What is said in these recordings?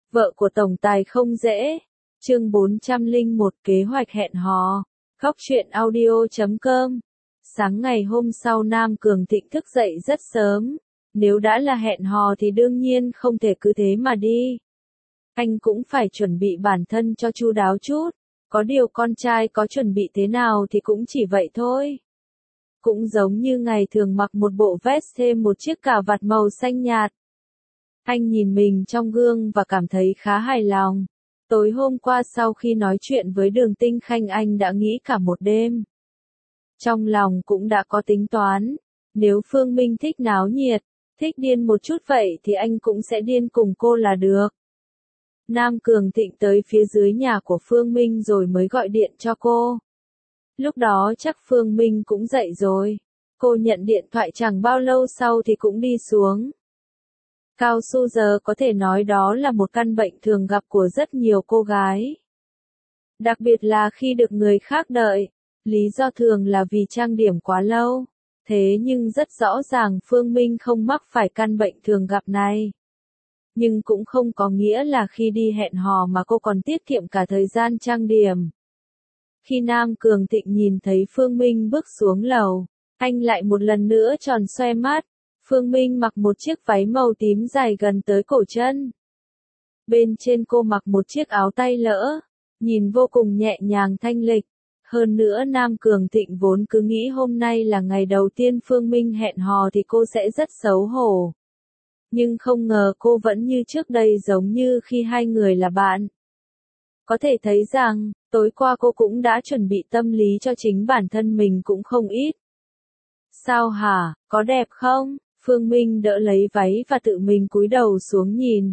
Vợ của tổng tài không dễ. Chương 401 kế hoạch hẹn hò. Góc truyện audio.com. Sáng ngày hôm sau Nam Cường Thịnh thức dậy rất sớm. Nếu đã là hẹn hò thì đương nhiên không thể cứ thế mà đi. Anh cũng phải chuẩn bị bản thân cho chu đáo chút. Có điều con trai có chuẩn bị thế nào thì cũng chỉ vậy thôi. Cũng giống như ngày thường mặc một bộ vest thêm một chiếc cà vạt màu xanh nhạt. Anh nhìn mình trong gương và cảm thấy khá hài lòng. Tối hôm qua sau khi nói chuyện với Đường Tinh Khanh anh đã nghĩ cả một đêm. Trong lòng cũng đã có tính toán. Nếu Phương Minh thích náo nhiệt, thích điên một chút vậy thì anh cũng sẽ điên cùng cô là được. Nam Cường Thịnh tới phía dưới nhà của Phương Minh rồi mới gọi điện cho cô. Lúc đó chắc Phương Minh cũng dậy rồi. Cô nhận điện thoại chẳng bao lâu sau thì cũng đi xuống. Cao su giờ có thể nói đó là một căn bệnh thường gặp của rất nhiều cô gái. Đặc biệt là khi được người khác đợi. Lý do thường là vì trang điểm quá lâu. Thế nhưng rất rõ ràng Phương Minh không mắc phải căn bệnh thường gặp này. Nhưng cũng không có nghĩa là khi đi hẹn hò mà cô còn tiết kiệm cả thời gian trang điểm. Khi Nam Cường Thịnh nhìn thấy Phương Minh bước xuống lầu, anh lại một lần nữa tròn xoe mắt. Phương Minh mặc một chiếc váy màu tím dài gần tới cổ chân. Bên trên cô mặc một chiếc áo tay lỡ, nhìn vô cùng nhẹ nhàng thanh lịch. Hơn nữa Nam Cường Thịnh vốn cứ nghĩ hôm nay là ngày đầu tiên Phương Minh hẹn hò thì cô sẽ rất xấu hổ. Nhưng không ngờ cô vẫn như trước đây giống như khi hai người là bạn. Có thể thấy rằng, tối qua cô cũng đã chuẩn bị tâm lý cho chính bản thân mình cũng không ít. Sao hả, có đẹp không? Phương Minh đỡ lấy váy và tự mình cúi đầu xuống nhìn.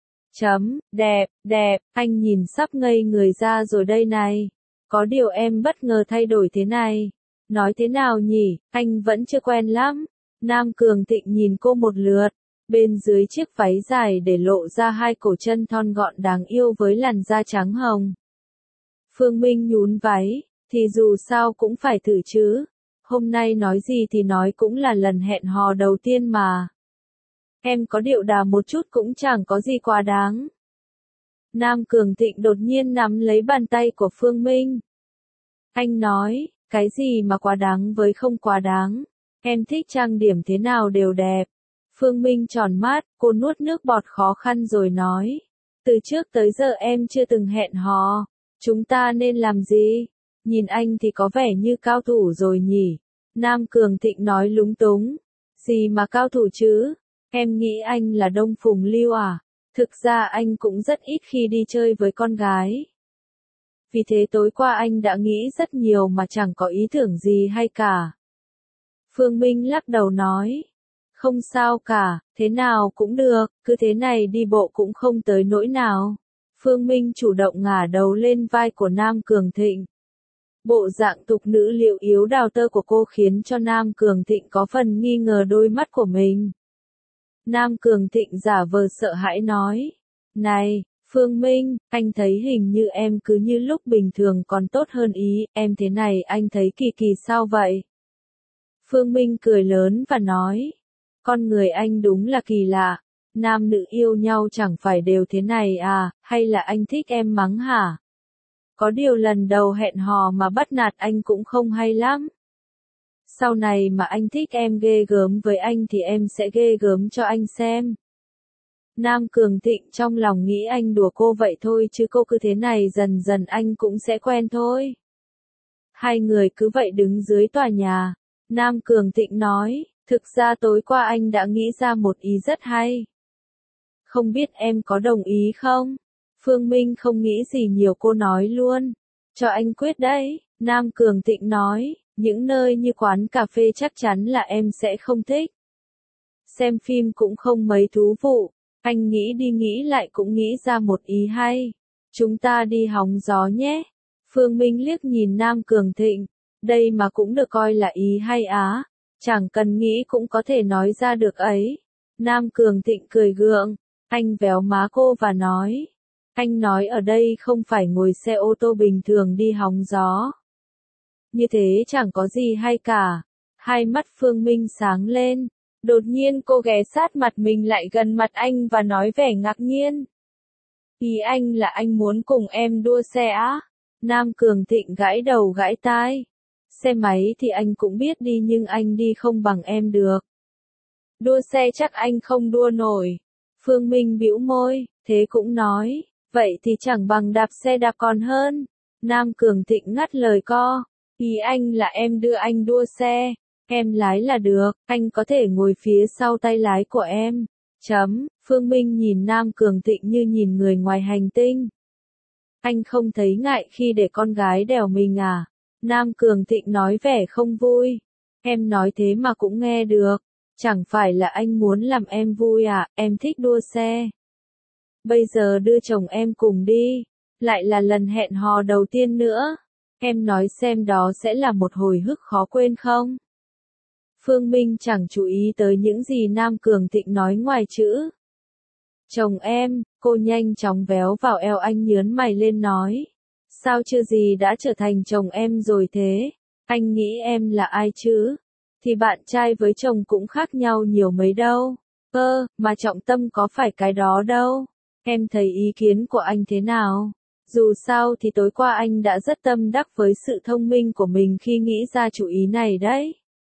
Đẹp, đẹp, anh nhìn sắp ngây người ra rồi đây này. Có điều em bất ngờ thay đổi thế này. Nói thế nào nhỉ, anh vẫn chưa quen lắm. Nam Cường Thịnh nhìn cô một lượt. Bên dưới chiếc váy dài để lộ ra hai cổ chân thon gọn đáng yêu với làn da trắng hồng. Phương Minh nhún váy, thì dù sao cũng phải thử chứ. Hôm nay nói gì thì nói cũng là lần hẹn hò đầu tiên mà. Em có điệu đà một chút cũng chẳng có gì quá đáng. Nam Cường Thịnh đột nhiên nắm lấy bàn tay của Phương Minh. Anh nói, cái gì mà quá đáng với không quá đáng. Em thích trang điểm thế nào đều đẹp. Phương Minh tròn mắt, cô nuốt nước bọt khó khăn rồi nói. Từ trước tới giờ em chưa từng hẹn hò. Chúng ta nên làm gì? Nhìn anh thì có vẻ như cao thủ rồi nhỉ? Nam Cường Thịnh nói lúng túng. Gì mà cao thủ chứ? Em nghĩ anh là Đông Phùng Lưu à? Thực ra anh cũng rất ít khi đi chơi với con gái. Vì thế tối qua anh đã nghĩ rất nhiều mà chẳng có ý tưởng gì hay cả. Phương Minh lắc đầu nói. Không sao cả, thế nào cũng được, cứ thế này đi bộ cũng không tới nỗi nào. Phương Minh chủ động ngả đầu lên vai của Nam Cường Thịnh. Bộ dạng tục nữ liệu yếu đào tơ của cô khiến cho Nam Cường Thịnh có phần nghi ngờ đôi mắt của mình. Nam Cường Thịnh giả vờ sợ hãi nói. Này, Phương Minh, anh thấy hình như em cứ như lúc bình thường còn tốt hơn ý, em thế này anh thấy kỳ kỳ sao vậy? Phương Minh cười lớn và nói. Con người anh đúng là kỳ lạ. Nam nữ yêu nhau chẳng phải đều thế này à, hay là anh thích em mắng hả? Có điều lần đầu hẹn hò mà bắt nạt anh cũng không hay lắm. Sau này mà anh thích em ghê gớm với anh thì em sẽ ghê gớm cho anh xem. Nam Cường Thịnh trong lòng nghĩ anh đùa cô vậy thôi chứ cô cứ thế này dần dần anh cũng sẽ quen thôi. Hai người cứ vậy đứng dưới tòa nhà. Nam Cường Thịnh nói. Thực ra tối qua anh đã nghĩ ra một ý rất hay. Không biết em có đồng ý không? Phương Minh không nghĩ gì nhiều cô nói luôn. Cho anh quyết đấy, Nam Cường Thịnh nói, những nơi như quán cà phê chắc chắn là em sẽ không thích. Xem phim cũng không mấy thú vụ, anh nghĩ đi nghĩ lại cũng nghĩ ra một ý hay. Chúng ta đi hóng gió nhé. Phương Minh liếc nhìn Nam Cường Thịnh, đây mà cũng được coi là ý hay á. Chẳng cần nghĩ cũng có thể nói ra được ấy. Nam Cường Thịnh cười gượng. Anh véo má cô và nói. Anh nói ở đây không phải ngồi xe ô tô bình thường đi hóng gió. Như thế chẳng có gì hay cả. Hai mắt Phương Minh sáng lên. Đột nhiên cô ghé sát mặt mình lại gần mặt anh và nói vẻ ngạc nhiên. Ý anh là anh muốn cùng em đua xe á? Nam Cường Thịnh gãi đầu gãi tai. Xe máy thì anh cũng biết đi nhưng anh đi không bằng em được. Đua xe chắc anh không đua nổi. Phương Minh bĩu môi, thế cũng nói, vậy thì chẳng bằng đạp xe đạp còn hơn. Nam Cường Thịnh ngắt lời co, ý anh là em đưa anh đua xe, em lái là được, anh có thể ngồi phía sau tay lái của em. Phương Minh nhìn Nam Cường Thịnh như nhìn người ngoài hành tinh. Anh không thấy ngại khi để con gái đèo mình à? Nam Cường Thịnh nói vẻ không vui. Em nói thế mà cũng nghe được. Chẳng phải là anh muốn làm em vui à, em thích đua xe. Bây giờ đưa chồng em cùng đi. Lại là lần hẹn hò đầu tiên nữa. Em nói xem đó sẽ là một hồi ức khó quên không? Phương Minh chẳng chú ý tới những gì Nam Cường Thịnh nói ngoài chữ. Chồng em, cô nhanh chóng véo vào eo anh nhớn mày lên nói. Sao chưa gì đã trở thành chồng em rồi thế? Anh nghĩ em là ai chứ? Thì bạn trai với chồng cũng khác nhau nhiều mấy đâu. Mà trọng tâm có phải cái đó đâu. Em thấy ý kiến của anh thế nào? Dù sao thì tối qua anh đã rất tâm đắc với sự thông minh của mình khi nghĩ ra chủ ý này đấy.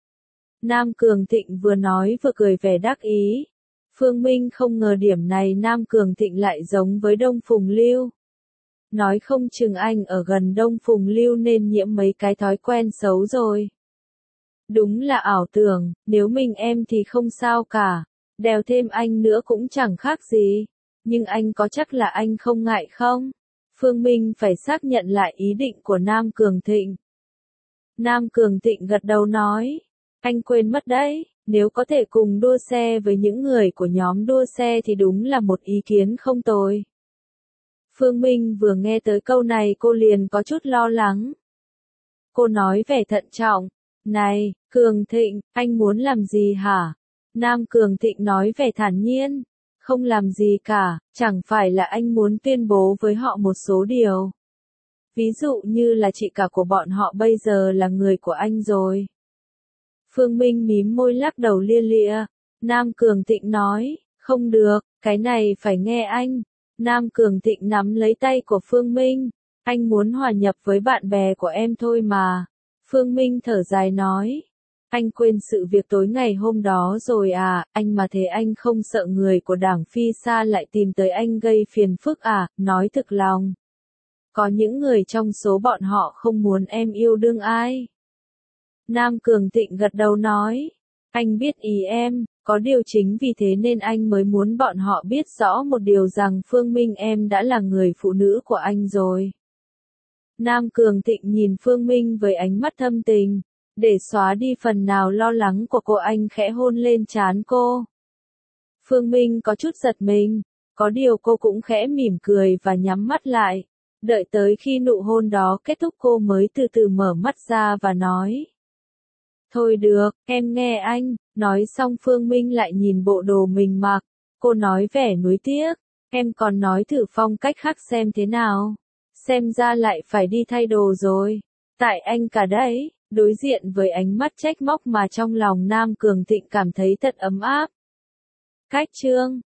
Nam Cường Thịnh vừa nói vừa cười vẻ đắc ý. Phương Minh không ngờ điểm này Nam Cường Thịnh lại giống với Đông Phùng Lưu. Nói không chừng anh ở gần Đông Phùng Lưu nên nhiễm mấy cái thói quen xấu rồi. Đúng là ảo tưởng, nếu mình em thì không sao cả. Đèo thêm anh nữa cũng chẳng khác gì. Nhưng anh có chắc là anh không ngại không? Phương Minh phải xác nhận lại ý định của Nam Cường Thịnh. Nam Cường Thịnh gật đầu nói. Anh quên mất đấy, nếu có thể cùng đua xe với những người của nhóm đua xe thì đúng là một ý kiến không tồi. Phương Minh vừa nghe tới câu này cô liền có chút lo lắng. Cô nói vẻ thận trọng. Này, Cường Thịnh, anh muốn làm gì hả? Nam Cường Thịnh nói vẻ thản nhiên. Không làm gì cả, chẳng phải là anh muốn tuyên bố với họ một số điều. Ví dụ như là chị cả của bọn họ bây giờ là người của anh rồi. Phương Minh mím môi lắc đầu lia lịa. Nam Cường Thịnh nói, không được, cái này phải nghe anh. Nam Cường Thịnh nắm lấy tay của Phương Minh. Anh muốn hòa nhập với bạn bè của em thôi mà. Phương Minh thở dài nói. Anh quên sự việc tối ngày hôm đó rồi à, anh mà thế anh không sợ người của đảng Phi Sa lại tìm tới anh gây phiền phức à, nói thực lòng. Có những người trong số bọn họ không muốn em yêu đương ai. Nam Cường Thịnh gật đầu nói. Anh biết ý em, có điều chính vì thế nên anh mới muốn bọn họ biết rõ một điều rằng Phương Minh em đã là người phụ nữ của anh rồi. Nam Cường Thịnh nhìn Phương Minh với ánh mắt thâm tình. Để xóa đi phần nào lo lắng của cô anh khẽ hôn lên trán cô. Phương Minh có chút giật mình. Có điều cô cũng khẽ mỉm cười và nhắm mắt lại. Đợi tới khi nụ hôn đó kết thúc cô mới từ từ mở mắt ra và nói. Thôi được, em nghe anh. Nói xong Phương Minh lại nhìn bộ đồ mình mặc. Cô nói vẻ nuối tiếc. Em còn nói thử phong cách khác xem thế nào. Xem ra lại phải đi thay đồ rồi. Tại anh cả đấy. Đối diện với ánh mắt trách móc mà trong lòng Nam Cường Thịnh cảm thấy thật ấm áp. Cách chương